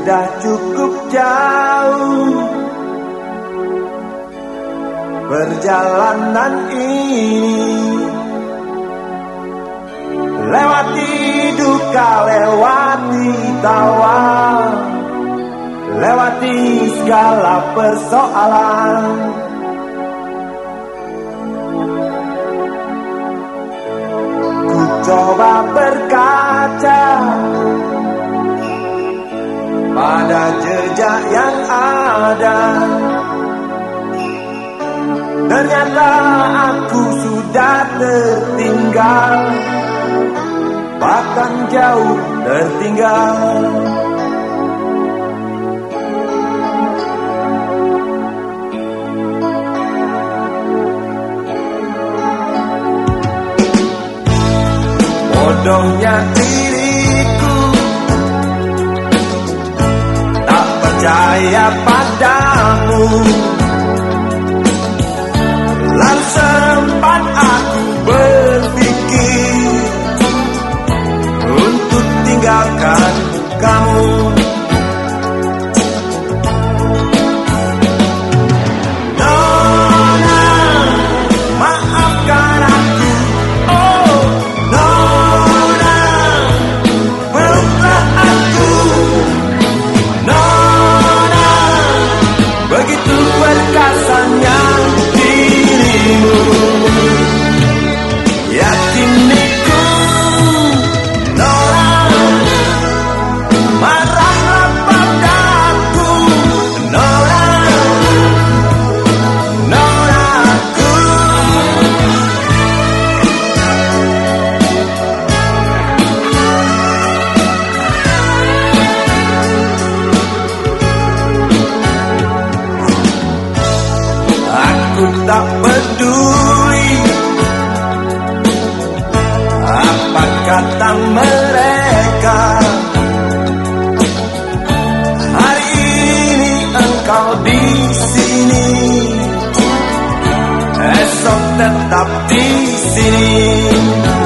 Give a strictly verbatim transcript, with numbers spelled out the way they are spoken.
Sudah cukup jauh perjalanan ini, lewati duka, lewati tawa, lewati segala persoalan. Ku coba berkaca pada jejak yang ada, ternyata aku sudah tertinggal, bahkan jauh tertinggal. Bodohnya diriku, tak percaya padamu. Lalu sempat aku berpikir untuk tinggalkan kamu. Nona, maafkan aku. Oh, Nona, peluklah aku. Nona, begitu perkasanya dirimu. Yakiniku, Nona, marahlah padaku. Nona, Nonaku. Aku tak peduli apa kata mereka. Hari ini engkau di sini, esok tetap di sini.